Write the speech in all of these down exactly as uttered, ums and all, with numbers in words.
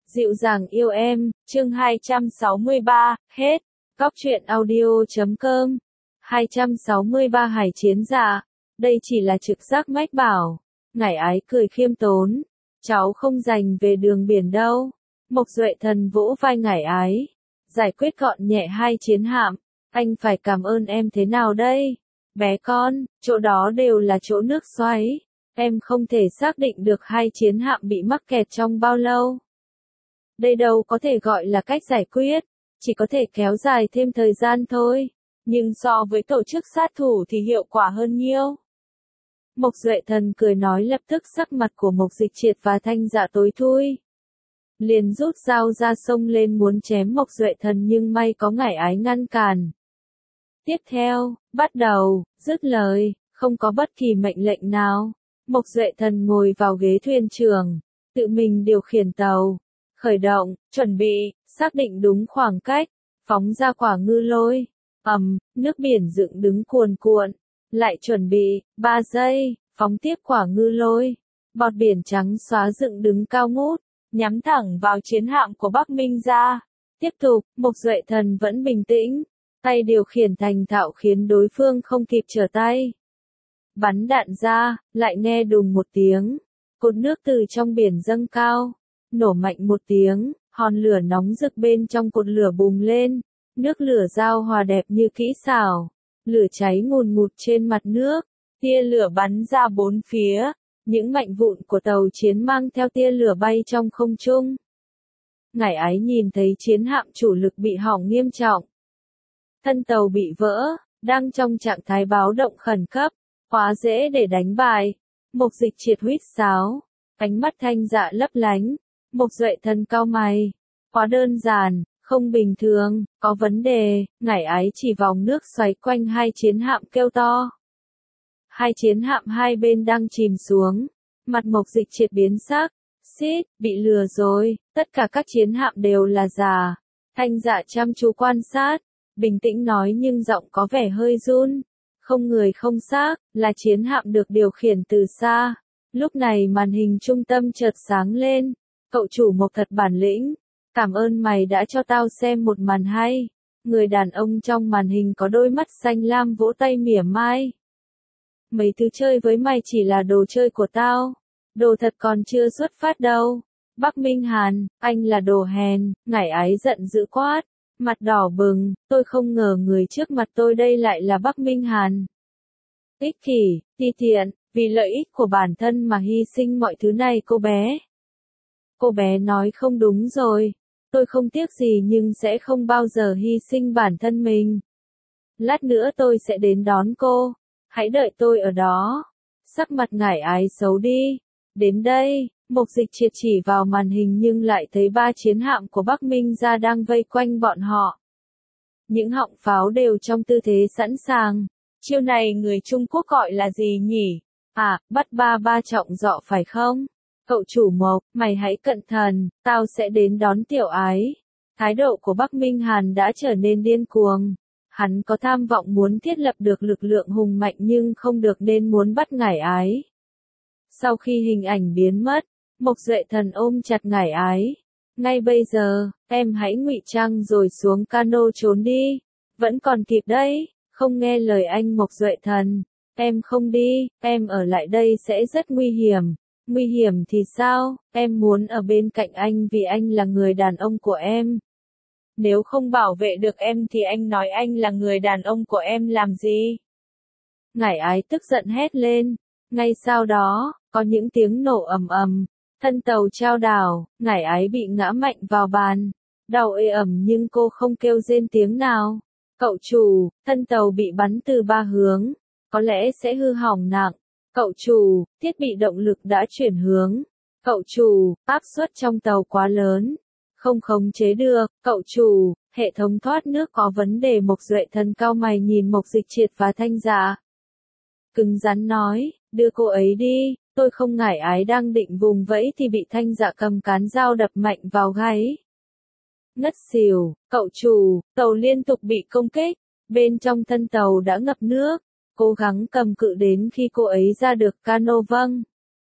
Dịu dàng yêu em, chương hai trăm sáu mươi ba, hết. Góc truyện audio chấm com. hai trăm sáu mươi ba Hải chiến giả. Đây chỉ là trực giác mách bảo. Ngải ái cười khiêm tốn. Cháu không dành về đường biển đâu. Mộc Duệ Thần vỗ vai ngải ái. Giải quyết gọn nhẹ hai chiến hạm. Anh phải cảm ơn em thế nào đây? Bé con, chỗ đó đều là chỗ nước xoáy. Em không thể xác định được hai chiến hạm bị mắc kẹt trong bao lâu. Đây đâu có thể gọi là cách giải quyết, chỉ có thể kéo dài thêm thời gian thôi, nhưng so với tổ chức sát thủ thì hiệu quả hơn nhiều. Mộc Duệ Thần cười nói, lập tức sắc mặt của Mộc Dịch Triệt và Thanh Dạ tối thui. Liền rút dao ra xông lên muốn chém Mộc Duệ Thần, nhưng may có ngải ái ngăn cản. Tiếp theo, bắt đầu, dứt lời, không có bất kỳ mệnh lệnh nào. Mộc Duệ Thần ngồi vào ghế thuyền trưởng, tự mình điều khiển tàu. Khởi động, chuẩn bị, xác định đúng khoảng cách, phóng ra quả ngư lôi. Ầm, nước biển dựng đứng cuồn cuộn. Lại chuẩn bị, ba giây, phóng tiếp quả ngư lôi. Bọt biển trắng xóa dựng đứng cao ngút, nhắm thẳng vào chiến hạm của Bắc Minh gia. Tiếp tục, Mộc Duệ Thần vẫn bình tĩnh, tay điều khiển thành thạo khiến đối phương không kịp trở tay. Bắn đạn ra, lại nghe đùng một tiếng, cột nước từ trong biển dâng cao. Nổ mạnh một tiếng, hòn lửa nóng rực bên trong cột lửa bùng lên, nước lửa giao hòa đẹp như kỹ xảo, lửa cháy ngùn ngụt trên mặt nước, tia lửa bắn ra bốn phía, những mảnh vụn của tàu chiến mang theo tia lửa bay trong không trung. Ngải ái nhìn thấy chiến hạm chủ lực bị hỏng nghiêm trọng. Thân tàu bị vỡ, đang trong trạng thái báo động khẩn cấp, quá dễ để đánh bại. Mộc Dịch Triệt huýt sáo, ánh mắt Thanh Dạ lấp lánh. Mộc Duệ Thần cau mày. Quá đơn giản, không bình thường, có vấn đề. Ngải ái chỉ vòng nước xoáy quanh hai chiến hạm kêu to. Hai chiến hạm hai bên đang chìm xuống. Mặt Mộc Dịch Triệt biến sắc. Xít, bị lừa rồi, tất cả các chiến hạm đều là giả. Thanh Dạ chăm chú quan sát, bình tĩnh nói nhưng giọng có vẻ hơi run. Không người không xác, là chiến hạm được điều khiển từ xa. Lúc này màn hình trung tâm chợt sáng lên. Cậu chủ Mộc thật bản lĩnh, cảm ơn mày đã cho tao xem một màn hay. Người đàn ông trong màn hình có đôi mắt xanh lam vỗ tay mỉa mai. Mấy thứ chơi với mày chỉ là đồ chơi của tao, đồ thật còn chưa xuất phát đâu. Bắc Minh Hàn, anh là đồ hèn. Ngải ái giận dữ quát, mặt đỏ bừng, tôi không ngờ người trước mặt tôi đây lại là Bắc Minh Hàn. Ích kỷ, ti tiện, vì lợi ích của bản thân mà hy sinh mọi thứ này cô bé. Cô bé nói không đúng rồi, tôi không tiếc gì nhưng sẽ không bao giờ hy sinh bản thân mình. Lát nữa tôi sẽ đến đón cô, hãy đợi tôi ở đó. Sắc mặt ngải ái xấu đi. Đến đây, Mộc Dịch Triệt chỉ vào màn hình nhưng lại thấy ba chiến hạm của Bắc Minh gia đang vây quanh bọn họ. Những họng pháo đều trong tư thế sẵn sàng. Chiêu này người Trung Quốc gọi là gì nhỉ? À, bắt ba ba trọng dọ phải không? Cậu chủ Mộc, mày hãy cẩn thận, tao sẽ đến đón tiểu ái. Thái độ của Bắc Minh Hàn đã trở nên điên cuồng. Hắn có tham vọng muốn thiết lập được lực lượng hùng mạnh nhưng không được nên muốn bắt ngải ái. Sau khi hình ảnh biến mất, Mộc Duệ Thần ôm chặt ngải ái. Ngay bây giờ, em hãy ngụy trang rồi xuống cano trốn đi. Vẫn còn kịp đấy, không nghe lời anh Mộc Duệ Thần. Em không đi, em ở lại đây sẽ rất nguy hiểm. Nguy hiểm thì sao, em muốn ở bên cạnh anh vì anh là người đàn ông của em. Nếu không bảo vệ được em thì anh nói anh là người đàn ông của em làm gì? Ngải ái tức giận hét lên. Ngay sau đó, có những tiếng nổ ầm ầm, thân tàu chao đảo, ngải ái bị ngã mạnh vào bàn. Đau ê ẩm nhưng cô không kêu rên tiếng nào. Cậu chủ, thân tàu bị bắn từ ba hướng, có lẽ sẽ hư hỏng nặng. Cậu chủ, thiết bị động lực đã chuyển hướng. Cậu chủ, áp suất trong tàu quá lớn, không khống chế được. Cậu chủ, hệ thống thoát nước có vấn đề. Mộc Duệ Thần cau mày nhìn Mộc Dịch Triệt và Thanh Dạ. Cứng rắn nói, đưa cô ấy đi. Tôi không. Ngải ái đang định vùng vẫy thì bị Thanh Dạ cầm cán dao đập mạnh vào gáy. Ngất xỉu. Cậu chủ, tàu liên tục bị công kích, bên trong thân tàu đã ngập nước. Cố gắng cầm cự đến khi cô ấy ra được cano. Vâng.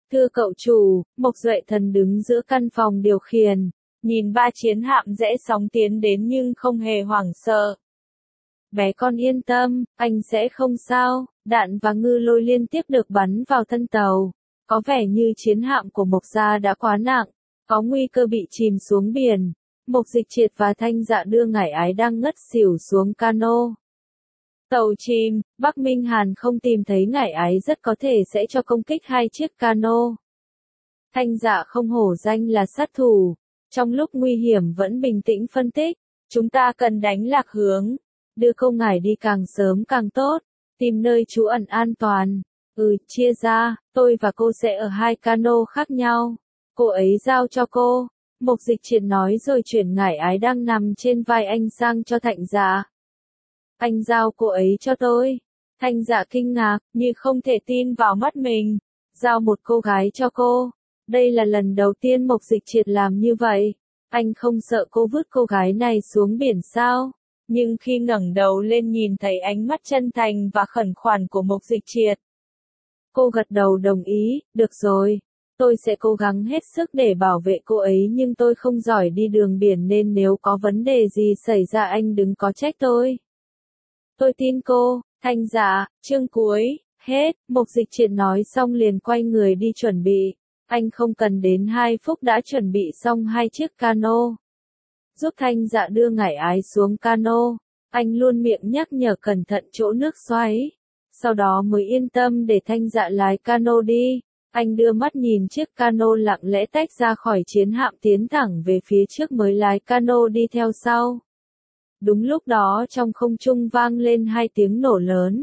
Thưa cậu chủ, Mộc Duệ Thần đứng giữa căn phòng điều khiển, nhìn ba chiến hạm rẽ sóng tiến đến nhưng không hề hoảng sợ. Bé con yên tâm, anh sẽ không sao, đạn và ngư lôi liên tiếp được bắn vào thân tàu. Có vẻ như chiến hạm của Mộc gia đã quá nặng, có nguy cơ bị chìm xuống biển. Mộc Dịch Triệt và Thanh Dạ đưa Ngải Ái đang ngất xỉu xuống cano. Tàu chìm, Bắc Minh Hàn không tìm thấy Ngải Ái rất có thể sẽ cho công kích hai chiếc cano. Thanh Dạ không hổ danh là sát thủ, trong lúc nguy hiểm vẫn bình tĩnh phân tích, chúng ta cần đánh lạc hướng, đưa cô Ngải đi càng sớm càng tốt, tìm nơi trú ẩn an toàn. Ừ, chia ra, tôi và cô sẽ ở hai cano khác nhau. Cô ấy giao cho cô. Mộc Dịch Triệt nói rồi chuyển Ngải Ái đang nằm trên vai anh sang cho Thanh Dạ. Anh giao cô ấy cho tôi. Thanh Dạ kinh ngạc, như không thể tin vào mắt mình. Giao một cô gái cho cô. Đây là lần đầu tiên Mộc Dịch Triệt làm như vậy. Anh không sợ cô vứt cô gái này xuống biển sao? Nhưng khi ngẩng đầu lên nhìn thấy ánh mắt chân thành và khẩn khoản của Mộc Dịch Triệt, cô gật đầu đồng ý, được rồi. Tôi sẽ cố gắng hết sức để bảo vệ cô ấy nhưng tôi không giỏi đi đường biển nên nếu có vấn đề gì xảy ra anh đừng có trách tôi. Tôi tin cô. Thanh Dạ, chương cuối, hết. Mộc Dịch Triệt nói xong liền quay người đi chuẩn bị. Anh không cần đến hai phút đã chuẩn bị xong hai chiếc cano. Giúp Thanh Dạ đưa Ngải Ái xuống cano. Anh luôn miệng nhắc nhở cẩn thận chỗ nước xoáy. Sau đó mới yên tâm để Thanh Dạ lái cano đi. Anh đưa mắt nhìn chiếc cano lặng lẽ tách ra khỏi chiến hạm tiến thẳng về phía trước mới lái cano đi theo sau. Đúng lúc đó trong không trung vang lên hai tiếng nổ lớn.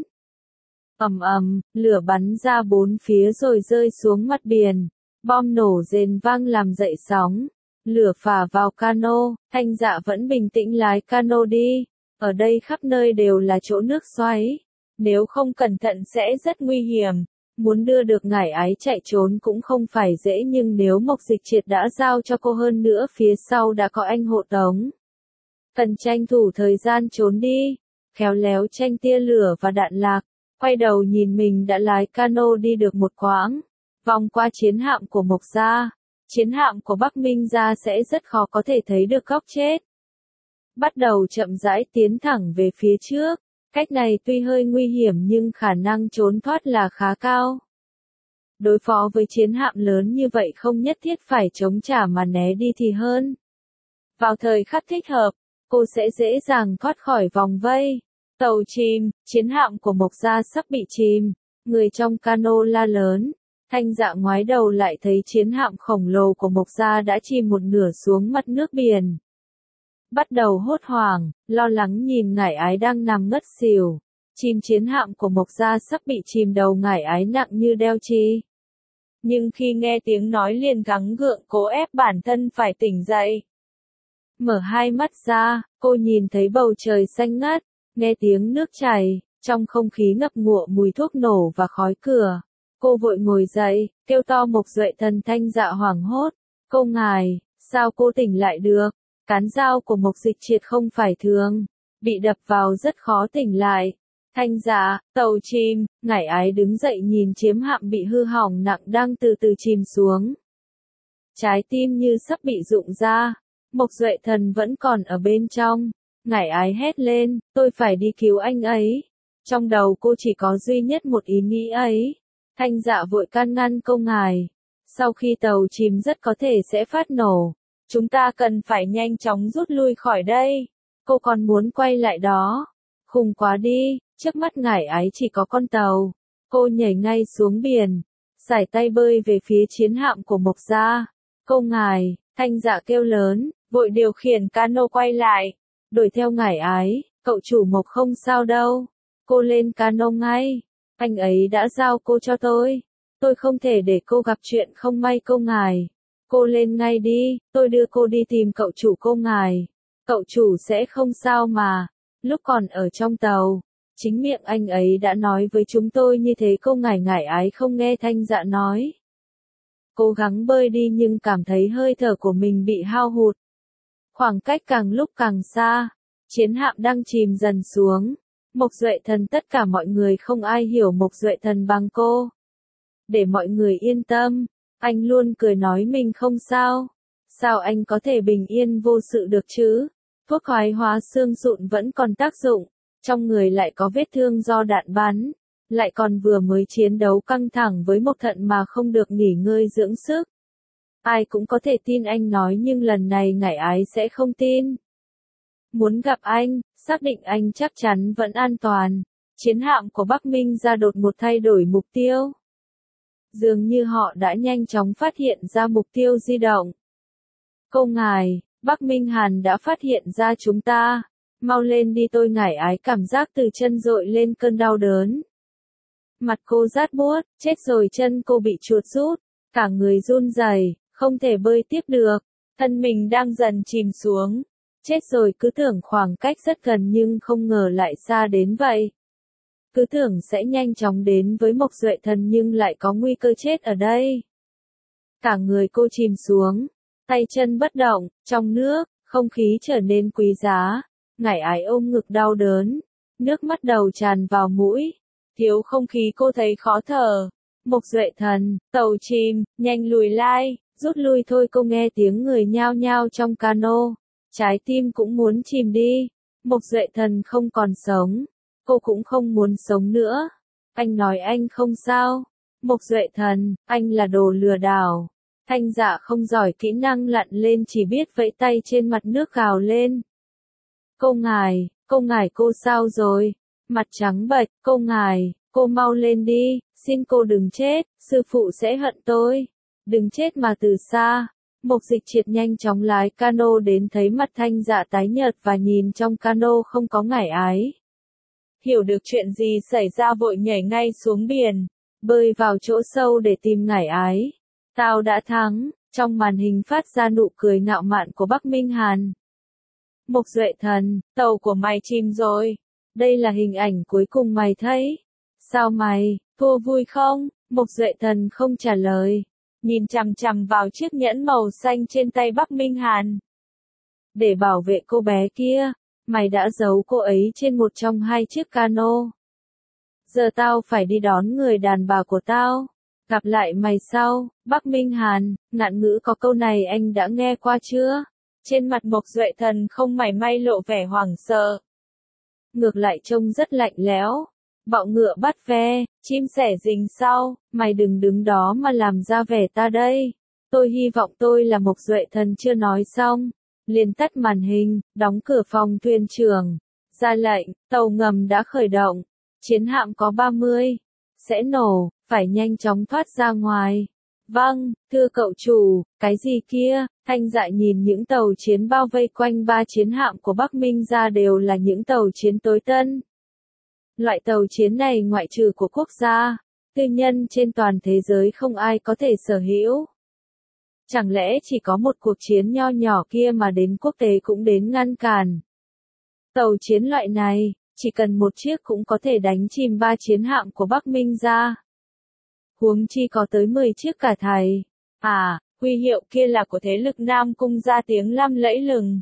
Ầm ầm, lửa bắn ra bốn phía rồi rơi xuống mặt biển. Bom nổ rền vang làm dậy sóng. Lửa phả vào cano, Thanh Dạ vẫn bình tĩnh lái cano đi. Ở đây khắp nơi đều là chỗ nước xoáy. Nếu không cẩn thận sẽ rất nguy hiểm. Muốn đưa được Ngải Ái chạy trốn cũng không phải dễ nhưng nếu Mộc Dịch Triệt đã giao cho cô hơn nữa phía sau đã có anh hộ tống. Cần tranh thủ thời gian trốn đi, khéo léo tranh tia lửa và đạn lạc, quay đầu nhìn mình đã lái cano đi được một quãng, vòng qua chiến hạm của Mộc gia, chiến hạm của Bắc Minh gia sẽ rất khó có thể thấy được góc chết. Bắt đầu chậm rãi tiến thẳng về phía trước. Cách này tuy hơi nguy hiểm nhưng khả năng trốn thoát là khá cao. Đối phó với chiến hạm lớn như vậy không nhất thiết phải chống trả mà né đi thì hơn. Vào thời khắc thích hợp, cô sẽ dễ dàng thoát khỏi vòng vây. Tàu chìm, chiến hạm của Mộc gia sắp bị chìm. Người trong cano la lớn. Thanh Dạ ngoái đầu lại thấy chiến hạm khổng lồ của Mộc gia đã chìm một nửa xuống mặt nước biển. Bắt đầu hốt hoảng, lo lắng nhìn Ngải Ái đang nằm ngất xỉu. Chìm chiến hạm của Mộc gia sắp bị chìm đầu Ngải Ái nặng như đeo chi. Nhưng khi nghe tiếng nói liền gắng gượng cố ép bản thân phải tỉnh dậy. Mở hai mắt ra, cô nhìn thấy bầu trời xanh ngắt, nghe tiếng nước chảy, trong không khí ngập ngụa mùi thuốc nổ và khói cửa. Cô vội ngồi dậy, kêu to Mộc Duệ Thần. Thanh Dạ hoảng hốt. Cô ngài, sao cô tỉnh lại được? Cán dao của Mộc Dịch Triệt không phải thường, bị đập vào rất khó tỉnh lại. Thanh Dạ, tàu chìm, Ngải Ái đứng dậy nhìn chiếm hạm bị hư hỏng nặng đang từ từ chìm xuống. Trái tim như sắp bị rụng ra, Mộc Duệ Thần vẫn còn ở bên trong. Ngải Ái hét lên, tôi phải đi cứu anh ấy. Trong đầu cô chỉ có duy nhất một ý nghĩ ấy. Thanh Dạ vội can ngăn cô ngài. Sau khi tàu chìm rất có thể sẽ phát nổ. Chúng ta cần phải nhanh chóng rút lui khỏi đây. Cô còn muốn quay lại đó. Khùng quá đi, trước mắt Ngải Ái chỉ có con tàu. Cô nhảy ngay xuống biển, sải tay bơi về phía chiến hạm của Mộc gia. Cô ngài, Thanh Dạ kêu lớn, vội điều khiển cano quay lại. Đuổi theo Ngải Ái, cậu chủ Mộc không sao đâu. Cô lên cano ngay. Anh ấy đã giao cô cho tôi. Tôi không thể để cô gặp chuyện không may cô ngài. Cô lên ngay đi, tôi đưa cô đi tìm cậu chủ cô ngài. Cậu chủ sẽ không sao mà. Lúc còn ở trong tàu, chính miệng anh ấy đã nói với chúng tôi như thế. Cô ngài. Ngải Ái không nghe Thanh Dạ nói. Cố gắng bơi đi nhưng cảm thấy hơi thở của mình bị hao hụt. Khoảng cách càng lúc càng xa, chiến hạm đang chìm dần xuống. Mộc Duệ Thần, tất cả mọi người không ai hiểu Mộc Duệ Thần bằng cô. để mọi người yên tâm. Anh luôn cười nói mình không sao. Sao anh có thể bình yên vô sự được chứ? Thuốc thoái hóa xương sụn vẫn còn tác dụng, trong người lại có vết thương do đạn bắn, lại còn vừa mới chiến đấu căng thẳng với Mộc Thận mà không được nghỉ ngơi dưỡng sức. Ai cũng có thể tin anh nói nhưng lần này Ngải Ái sẽ không tin. Muốn gặp anh, xác định anh chắc chắn vẫn an toàn. Chiến hạm của Bắc Minh ra đột ngột thay đổi mục tiêu. Dường như họ đã nhanh chóng phát hiện ra mục tiêu di động. Cô ngài, Bắc Minh Hàn đã phát hiện ra chúng ta. Mau lên đi, tôi Ngải Ái cảm giác từ chân dội lên cơn đau đớn. Mặt cô rát buốt, chết rồi, chân cô bị chuột rút, cả người run rẩy, không thể bơi tiếp được, thân mình đang dần chìm xuống. Chết rồi, cứ tưởng khoảng cách rất gần nhưng không ngờ lại xa đến vậy. Cứ tưởng sẽ nhanh chóng đến với Mộc Duệ Thần nhưng lại có nguy cơ chết ở đây. Cả người cô chìm xuống, tay chân bất động, trong nước, không khí trở nên quý giá. Ngải Ái ôm ngực đau đớn, nước mắt đầu tràn vào mũi, thiếu không khí cô thấy khó thở. Mộc Duệ Thần, tàu chìm, nhanh lùi lai, rút lui thôi. Cô nghe tiếng người nhao nhao trong cano, trái tim cũng muốn chìm đi. Mộc Duệ Thần không còn sống, cô cũng không muốn sống nữa. Anh nói anh không sao. Mộc Duệ Thần, anh là đồ lừa đảo. Thanh Dạ không giỏi kỹ năng lặn lên, chỉ biết vẫy tay trên mặt nước gào lên. Cô ngài, cô ngài cô sao rồi? Mặt trắng bệch, cô ngài, cô mau lên đi, xin cô đừng chết, sư phụ sẽ hận tôi. Đừng chết mà từ xa. Mộc Dịch Triệt nhanh chóng lái cano đến, thấy mặt Thanh Dạ tái nhợt và nhìn trong cano không có Ngải Ái. Hiểu được chuyện gì xảy ra vội nhảy ngay xuống biển, bơi vào chỗ sâu để tìm Ngải Ái. Tao đã thắng, trong màn hình phát ra nụ cười ngạo mạn của Bắc Minh Hàn. Mộc Duệ Thần, tàu của mày chìm rồi. Đây là hình ảnh cuối cùng mày thấy. Sao mày, thua vui không? Mộc Duệ Thần không trả lời, nhìn chằm chằm vào chiếc nhẫn màu xanh trên tay Bắc Minh Hàn. Để bảo vệ cô bé kia, mày đã giấu cô ấy trên một trong hai chiếc cano. Giờ tao phải đi đón người đàn bà của tao. Gặp lại mày sau. Bắc Minh Hàn, ngạn ngữ có câu này anh đã nghe qua chưa? Trên mặt Mộc Duệ Thần không mảy may lộ vẻ hoảng sợ. Ngược lại trông rất lạnh lẽo. Bọ ngựa bắt ve, chim sẻ rình sau, mày đừng đứng đó mà làm ra vẻ ta đây. Tôi hy vọng tôi là Mộc Duệ Thần. Chưa nói xong, liền tắt màn hình, đóng cửa phòng thuyền trưởng. Ra lệnh, tàu ngầm đã khởi động. Chiến hạm có ba mươi. Sẽ nổ, phải nhanh chóng thoát ra ngoài. Vâng, thưa cậu chủ. Cái gì kia? Thanh Dạ nhìn những tàu chiến bao vây quanh ba chiến hạm của Bắc Minh ra đều là những tàu chiến tối tân. Loại tàu chiến này ngoại trừ của quốc gia, tư nhân trên toàn thế giới không ai có thể sở hữu. Chẳng lẽ chỉ có một cuộc chiến nho nhỏ kia mà đến quốc tế cũng đến ngăn cản? Tàu chiến loại này, chỉ cần một chiếc cũng có thể đánh chìm ba chiến hạm của Bắc Minh ra. Huống chi có tới mười chiếc cả thầy. À, huy hiệu kia là của thế lực Nam Cung ra tiếng lăm lẫy lừng.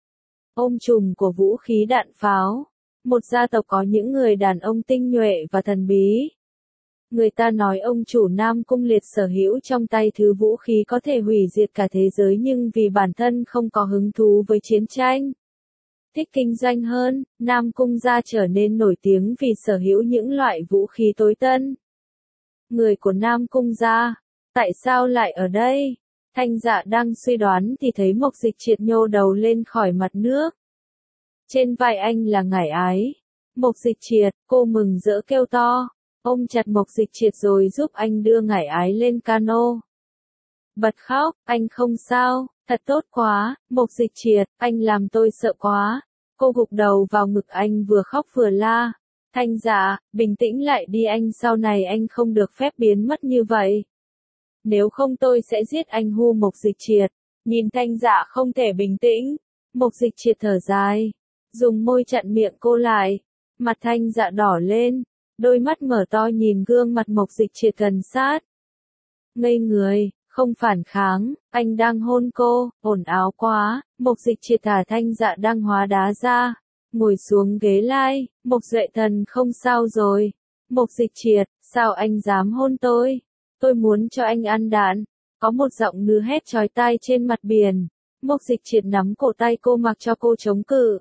Ôm trùm của vũ khí đạn pháo. Một gia tộc có những người đàn ông tinh nhuệ và thần bí. Người ta nói ông chủ Nam Cung Liệt sở hữu trong tay thứ vũ khí có thể hủy diệt cả thế giới, nhưng vì bản thân không có hứng thú với chiến tranh, thích kinh doanh hơn, Nam Cung gia trở nên nổi tiếng vì sở hữu những loại vũ khí tối tân. Người của Nam Cung gia, tại sao lại ở đây? Thanh Dạ đang suy đoán thì thấy Mộc Dịch Triệt nhô đầu lên khỏi mặt nước. Trên vai anh là Ngải Ái. Mộc Dịch Triệt, cô mừng rỡ kêu to, ôm chặt Mộc Dịch Triệt rồi giúp anh đưa Ngải Ái lên cano. Bật khóc, anh không sao, thật tốt quá. Mộc Dịch Triệt, anh làm tôi sợ quá. Cô gục đầu vào ngực anh vừa khóc vừa la. Thanh Dạ, bình tĩnh lại đi anh, sau này anh không được phép biến mất như vậy. Nếu không tôi sẽ giết anh. Hu. Mộc Dịch Triệt, nhìn Thanh Dạ không thể bình tĩnh. Mộc Dịch Triệt thở dài, dùng môi chặn miệng cô lại. Mặt Thanh Dạ đỏ lên, đôi mắt mở to nhìn gương mặt Mộc Dịch Triệt gần sát. Ngây người, không phản kháng, anh đang hôn cô, ồn ào quá. Mộc Dịch Triệt thả Thanh Dạ đang hóa đá ra, ngồi xuống ghế lai. Mộc Duệ Thần không sao rồi. Mộc Dịch Triệt, sao anh dám hôn tôi? tôi muốn cho anh ăn đạn. Có một giọng nữ hét chói tai trên mặt biển. Mục Dịch Triệt nắm cổ tay cô mặc cho cô chống cự.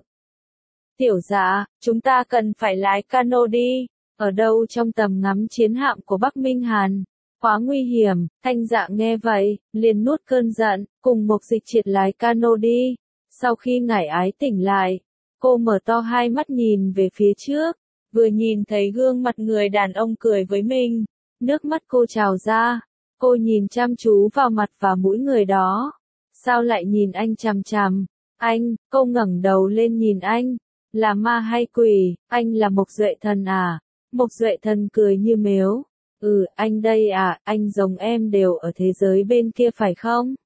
Tiểu Dạ, chúng ta cần phải lái cano đi. Ở đâu trong tầm ngắm chiến hạm của Bắc Minh Hàn. Quá nguy hiểm. Thanh Dạ nghe vậy, liền nuốt cơn giận, cùng Mục Dịch Triệt lái cano đi. Sau khi Ngải Ái tỉnh lại, cô mở to hai mắt nhìn về phía trước, vừa nhìn thấy gương mặt người đàn ông cười với mình, nước mắt cô trào ra. Cô nhìn chăm chú vào mặt và mũi người đó. Sao lại nhìn anh chằm chằm? Anh, cô ngẩng đầu lên nhìn anh. Là ma hay quỷ? Anh là Mộc Duệ Thần à? Mộc Duệ Thần cười như mếu. Ừ, anh đây à, anh giống em đều ở thế giới bên kia phải không?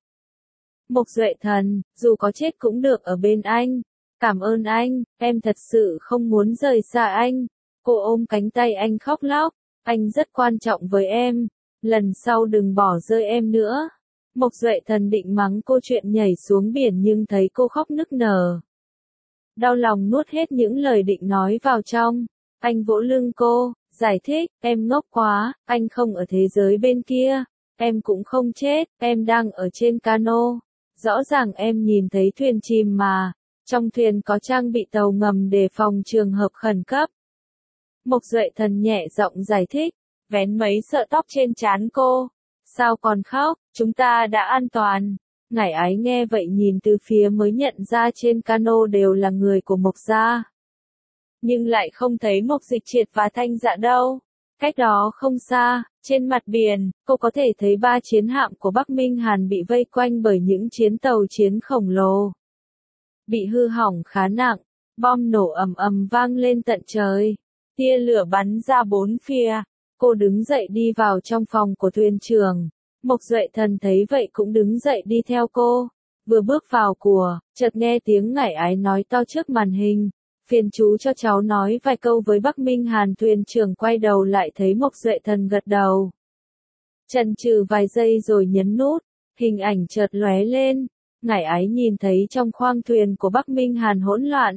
Mộc Duệ Thần, dù có chết cũng được ở bên anh. Cảm ơn anh, em thật sự không muốn rời xa anh. Cô ôm cánh tay anh khóc lóc. Anh rất quan trọng với em. Lần sau đừng bỏ rơi em nữa. Mộc Duệ Thần định mắng cô chuyện nhảy xuống biển nhưng thấy cô khóc nức nở. Đau lòng nuốt hết những lời định nói vào trong. Anh vỗ lưng cô, giải thích, em ngốc quá, anh không ở thế giới bên kia. Em cũng không chết, em đang ở trên cano. Rõ ràng em nhìn thấy thuyền chìm mà. Trong thuyền có trang bị tàu ngầm để phòng trường hợp khẩn cấp. Mộc Duệ Thần nhẹ giọng giải thích, vén mấy sợi tóc trên trán cô. Sao còn khóc, chúng ta đã an toàn. Ngải Ái nghe vậy nhìn từ phía mới nhận ra trên cano đều là người của Mộc gia. Nhưng lại không thấy Mộc Dịch Triệt và Thanh Dạ đâu. Cách đó không xa, trên mặt biển, cô có thể thấy ba chiến hạm của Bắc Minh Hàn bị vây quanh bởi những chiến tàu chiến khổng lồ. Bị hư hỏng khá nặng, bom nổ ầm ầm vang lên tận trời. Tia lửa bắn ra bốn phía. Cô đứng dậy đi vào trong phòng của thuyền trưởng. Mộc Duệ Thần thấy vậy cũng đứng dậy đi theo cô. Vừa bước vào của, chợt nghe tiếng Ngải Ái nói to trước màn hình. Phiền chú cho cháu nói vài câu với Bắc Minh Hàn. Thuyền trưởng quay đầu lại thấy Mộc Duệ Thần gật đầu. Chần chừ vài giây rồi nhấn nút. Hình ảnh chợt lóe lên. Ngải Ái nhìn thấy trong khoang thuyền của Bắc Minh Hàn hỗn loạn.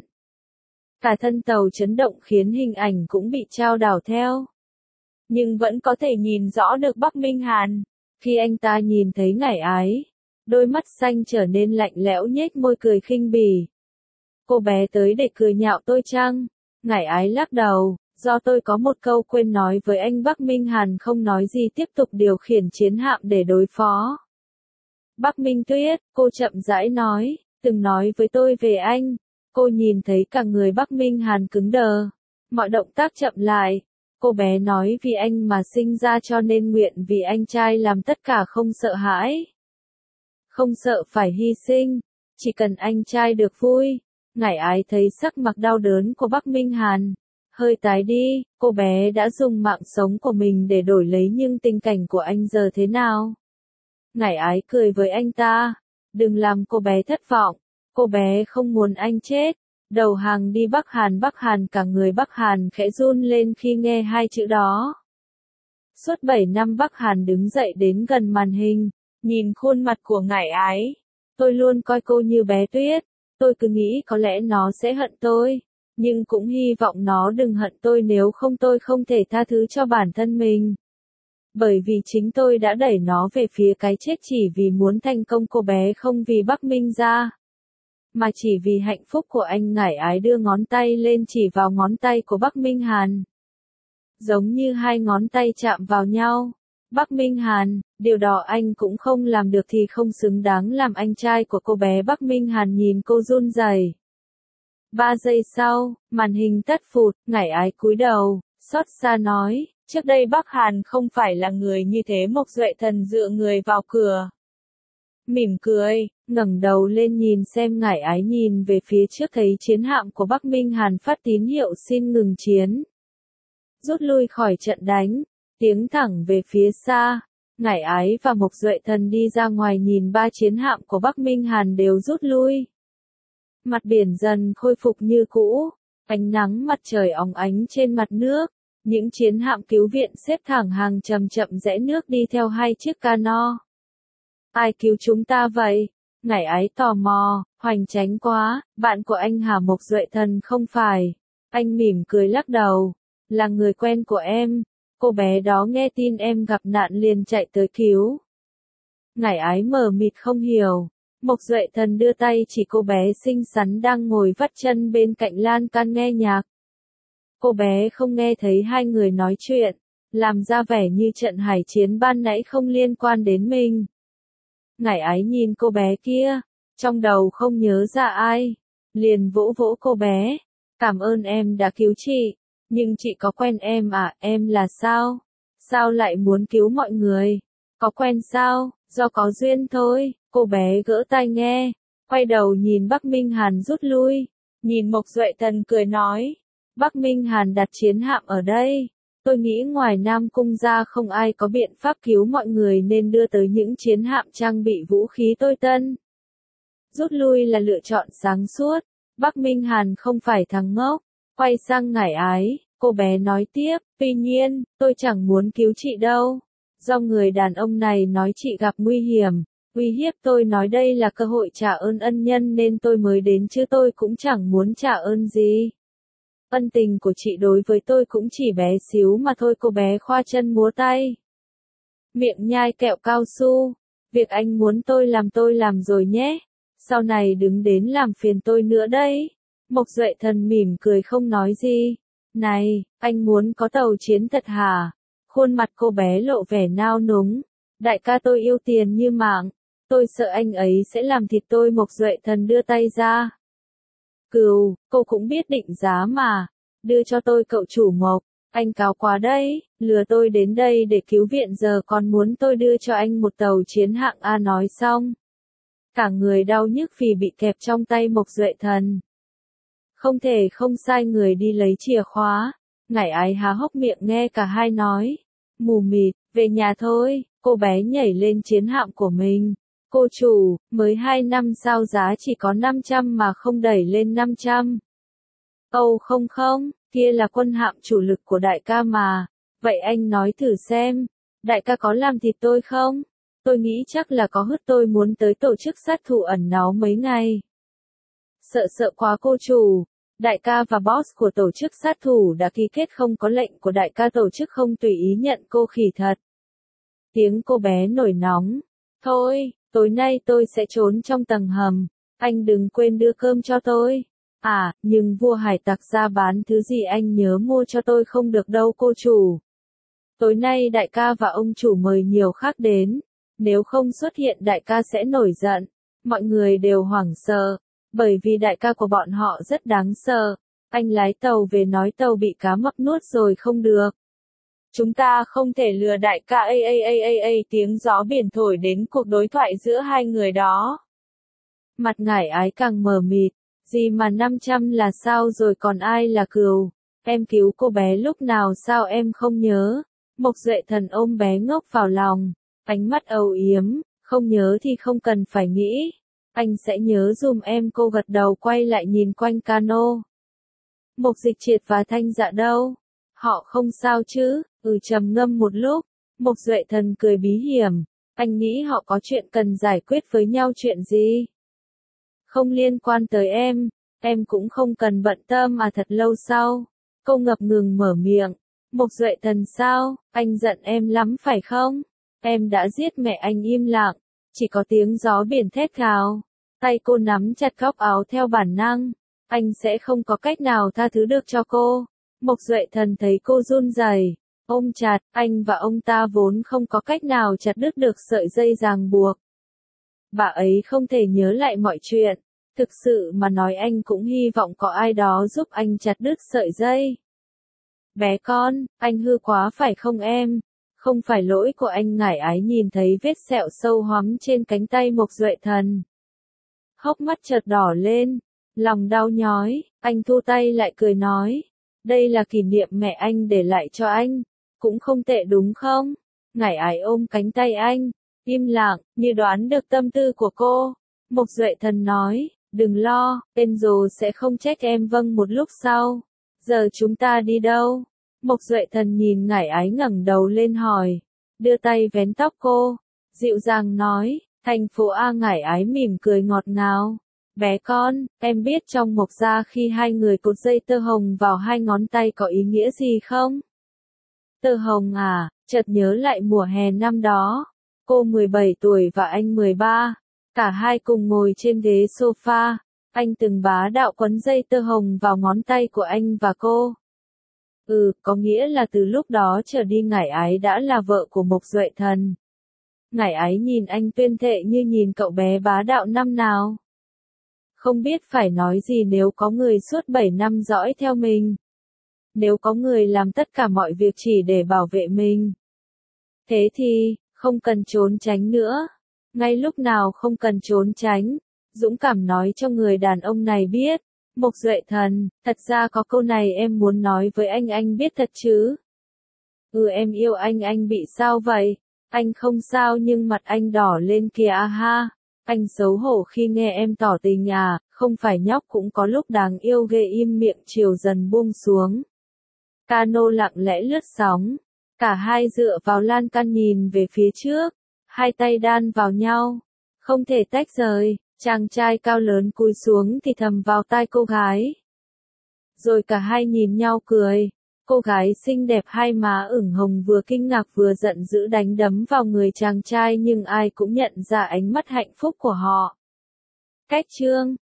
Cả thân tàu chấn động khiến hình ảnh cũng bị chao đảo theo. Nhưng vẫn có thể nhìn rõ được Bắc Minh Hàn. Khi anh ta nhìn thấy Ngải Ái, đôi mắt xanh trở nên lạnh lẽo nhếch môi cười khinh bỉ. Cô bé tới để cười nhạo tôi chăng? Ngải Ái lắc đầu, do tôi có một câu quên nói với anh. Bắc Minh Hàn không nói gì tiếp tục điều khiển chiến hạm để đối phó. Bắc Minh Tuyết, cô chậm rãi nói, từng nói với tôi về anh. Cô nhìn thấy cả người Bắc Minh Hàn cứng đờ. Mọi động tác chậm lại. Cô bé nói vì anh mà sinh ra cho nên nguyện vì anh trai làm tất cả, không sợ hãi. Không sợ phải hy sinh. Chỉ cần anh trai được vui. Ngải Ái thấy sắc mặt đau đớn của Bắc Minh Hàn. Hơi tái đi, cô bé đã dùng mạng sống của mình để đổi lấy, nhưng tình cảnh của anh giờ thế nào? Ngải Ái cười với anh ta. Đừng làm cô bé thất vọng. Cô bé không muốn anh chết. Đầu hàng đi Bắc Hàn. Bắc Hàn, cả người Bắc Hàn khẽ run lên khi nghe hai chữ đó. Suốt bảy năm Bắc Hàn đứng dậy đến gần màn hình, nhìn khuôn mặt của Ngải Ái. Tôi luôn coi cô như bé Tuyết. Tôi cứ nghĩ có lẽ nó sẽ hận tôi. Nhưng cũng hy vọng nó đừng hận tôi, nếu không tôi không thể tha thứ cho bản thân mình. Bởi vì chính tôi đã đẩy nó về phía cái chết chỉ vì muốn thành công. Cô bé không vì Bắc Minh gia, mà chỉ vì hạnh phúc của anh. Ngải Ái đưa ngón tay lên chỉ vào ngón tay của Bắc Minh Hàn. Giống như hai ngón tay chạm vào nhau. Bắc Minh Hàn, điều đó anh cũng không làm được thì không xứng đáng làm anh trai của cô bé. Bắc Minh Hàn nhìn cô run rẩy. Ba giây sau, màn hình tắt phụt. Ngải Ái cúi đầu, xót xa nói, trước đây Bắc Hàn không phải là người như thế. Mộc Duệ Thần dựa người vào cửa, mỉm cười, ngẩng đầu lên nhìn xem. Ngải Ái nhìn về phía trước thấy chiến hạm của Bắc Minh Hàn phát tín hiệu xin ngừng chiến. Rút lui khỏi trận đánh, tiến thẳng về phía xa. Ngải Ái và Mộc Duệ Thần đi ra ngoài nhìn ba chiến hạm của Bắc Minh Hàn đều rút lui. Mặt biển dần khôi phục như cũ, ánh nắng mặt trời óng ánh trên mặt nước. Những chiến hạm cứu viện xếp thẳng hàng chậm chậm rẽ nước đi theo hai chiếc cano. Ai cứu chúng ta vậy? Ngải Ái tò mò, hoành tránh quá, bạn của anh hả? Mộc Duệ Thần không phải. Anh mỉm cười lắc đầu, là người quen của em. Cô bé đó nghe tin em gặp nạn liền chạy tới cứu. Ngải ái mờ mịt không hiểu. Mộc Duệ Thần đưa tay chỉ cô bé xinh xắn đang ngồi vắt chân bên cạnh lan can nghe nhạc. Cô bé không nghe thấy hai người nói chuyện, làm ra vẻ như trận hải chiến ban nãy không liên quan đến mình. Ngải ái nhìn cô bé kia, trong đầu không nhớ ra ai, liền vỗ vỗ cô bé. Cảm ơn em đã cứu chị, nhưng chị có quen em à, em là sao? Sao lại muốn cứu mọi người? Có quen sao? Do có duyên thôi. Cô bé gỡ tai nghe, quay đầu nhìn Bắc Minh Hàn rút lui, nhìn Mộc Duệ Thần cười nói, Bắc Minh Hàn đặt chiến hạm ở đây, tôi nghĩ ngoài Nam Cung ra không ai có biện pháp cứu mọi người nên đưa tới những chiến hạm trang bị vũ khí tối tân. Rút lui là lựa chọn sáng suốt, Bắc Minh Hàn không phải thằng ngốc. Quay sang Ngải ái, cô bé nói tiếp, tuy nhiên, tôi chẳng muốn cứu chị đâu, do người đàn ông này nói chị gặp nguy hiểm. Uy hiếp tôi nói đây là cơ hội trả ơn ân nhân nên tôi mới đến chứ tôi cũng chẳng muốn trả ơn gì. Ân tình của chị đối với tôi cũng chỉ bé xíu mà thôi. Cô bé khoa chân múa tay. Miệng nhai kẹo cao su. Việc anh muốn tôi làm tôi làm rồi nhé. Sau này đừng đến làm phiền tôi nữa đấy. Mộc Duệ Thần mỉm cười không nói gì. Này, anh muốn có tàu chiến thật hả? Khuôn mặt cô bé lộ vẻ nao núng. Đại ca tôi yêu tiền như mạng. Tôi sợ anh ấy sẽ làm thịt tôi. Mộc Duệ Thần đưa tay ra. Cừu, cô cũng biết định giá mà. Đưa cho tôi cậu chủ Mộc. Anh cáo quá đấy, lừa tôi đến đây để cứu viện giờ còn muốn tôi đưa cho anh một tàu chiến hạng A. Nói xong. Cả người đau nhức vì bị kẹp trong tay Mộc Duệ Thần. Không thể không sai người đi lấy chìa khóa. Ngải ái há hốc miệng nghe cả hai nói. Mù mịt, về nhà thôi. Cô bé nhảy lên chiến hạm của mình. Cô chủ, mới hai năm sao giá chỉ có năm trăm mà không đẩy lên năm trăm. Âu không không, kia là quân hạm chủ lực của đại ca mà. Vậy anh nói thử xem, đại ca có làm thịt tôi không? Tôi nghĩ chắc là có hứt tôi muốn tới tổ chức sát thủ ẩn náu mấy ngày. Sợ sợ quá cô chủ, đại ca và boss của tổ chức sát thủ đã ký kết không có lệnh của đại ca tổ chức không tùy ý nhận cô khỉ thật. Tiếng cô bé nổi nóng. Thôi, tối nay tôi sẽ trốn trong tầng hầm, anh đừng quên đưa cơm cho tôi. À, nhưng vua hải tặc ra bán thứ gì anh nhớ mua cho tôi không được đâu cô chủ. Tối nay đại ca và ông chủ mời nhiều khác đến, nếu không xuất hiện đại ca sẽ nổi giận. Mọi người đều hoảng sợ, bởi vì đại ca của bọn họ rất đáng sợ. Anh lái tàu về nói tàu bị cá mập nuốt rồi không được. Chúng ta không thể lừa đại ca. A a a a a tiếng gió biển thổi đến cuộc đối thoại giữa hai người đó. Mặt Ngải ái càng mờ mịt, gì mà năm trăm là sao rồi còn ai là cừu? Em cứu cô bé lúc nào sao em không nhớ? Mộc Duệ Thần ôm bé ngốc vào lòng, ánh mắt âu yếm, không nhớ thì không cần phải nghĩ. Anh sẽ nhớ dùm em. Cô gật đầu quay lại nhìn quanh cano. Mộc Dịch Triệt và Thanh Dạ đâu? Họ không sao chứ? Ừ trầm ngâm một lúc, Mộc Duệ Thần cười bí hiểm. Anh nghĩ họ có chuyện cần giải quyết với nhau. Chuyện gì? Không liên quan tới em, em cũng không cần bận tâm. À thật lâu sau, cô ngập ngừng mở miệng. Mộc Duệ Thần sao? Anh giận em lắm phải không? Em đã giết mẹ anh. Im lặng, chỉ có tiếng gió biển thét gào. Tay cô nắm chặt góc áo theo bản năng. Anh sẽ không có cách nào tha thứ được cho cô. Mộc Duệ Thần thấy cô run rẩy, ôm chặt. Anh và ông ta vốn không có cách nào chặt đứt được sợi dây ràng buộc. Bà ấy không thể nhớ lại mọi chuyện. Thực sự mà nói anh cũng hy vọng có ai đó giúp anh chặt đứt sợi dây. Bé con, anh hư quá phải không em? Không phải lỗi của anh. Ngải ái nhìn thấy vết sẹo sâu hoắm trên cánh tay Mộc Duệ Thần. Hốc mắt chợt đỏ lên, lòng đau nhói. Anh thu tay lại cười nói. Đây là kỷ niệm mẹ anh để lại cho anh. Cũng không tệ đúng không? Ngải ái ôm cánh tay anh, im lặng, như đoán được tâm tư của cô. Mộc Duệ Thần nói, đừng lo, Enzo sẽ không trách em. Vâng. Một lúc sau, giờ chúng ta đi đâu? Mộc Duệ Thần nhìn Ngải ái ngẩng đầu lên hỏi, đưa tay vén tóc cô, dịu dàng nói, thành phố A. Ngải ái mỉm cười ngọt ngào. Bé con, em biết trong Mộc gia khi hai người cột dây tơ hồng vào hai ngón tay có ý nghĩa gì không? Tơ Hồng à, chợt nhớ lại mùa hè năm đó. Cô mười bảy tuổi và anh mười ba. Cả hai cùng ngồi trên ghế sofa. Anh từng bá đạo quấn dây tơ hồng vào ngón tay của anh và cô. Ừ, có nghĩa là từ lúc đó trở đi Ngải Ái đã là vợ của Mộc Duệ Thần. Ngải Ái nhìn anh tuyên thệ như nhìn cậu bé bá đạo năm nào. Không biết phải nói gì nếu có người suốt bảy năm dõi theo mình. Nếu có người làm tất cả mọi việc chỉ để bảo vệ mình. Thế thì, không cần trốn tránh nữa. Ngay lúc nào không cần trốn tránh, dũng cảm nói cho người đàn ông này biết. Mộc Duệ Thần, thật ra có câu này em muốn nói với anh, anh biết thật chứ? Ừ, em yêu anh. Anh bị sao vậy? Anh không sao nhưng mặt anh đỏ lên kìa. À ha, anh xấu hổ khi nghe em tỏ tình à? Không phải nhóc cũng có lúc đáng yêu ghê. Im miệng. Chiều dần buông xuống. Cano lặng lẽ lướt sóng. Cả hai dựa vào lan can nhìn về phía trước. Hai tay đan vào nhau. Không thể tách rời. Chàng trai cao lớn cúi xuống thì thầm vào tai cô gái. Rồi cả hai nhìn nhau cười. Cô gái xinh đẹp hai má ửng hồng vừa kinh ngạc vừa giận dữ đánh đấm vào người chàng trai nhưng ai cũng nhận ra ánh mắt hạnh phúc của họ. Cách chương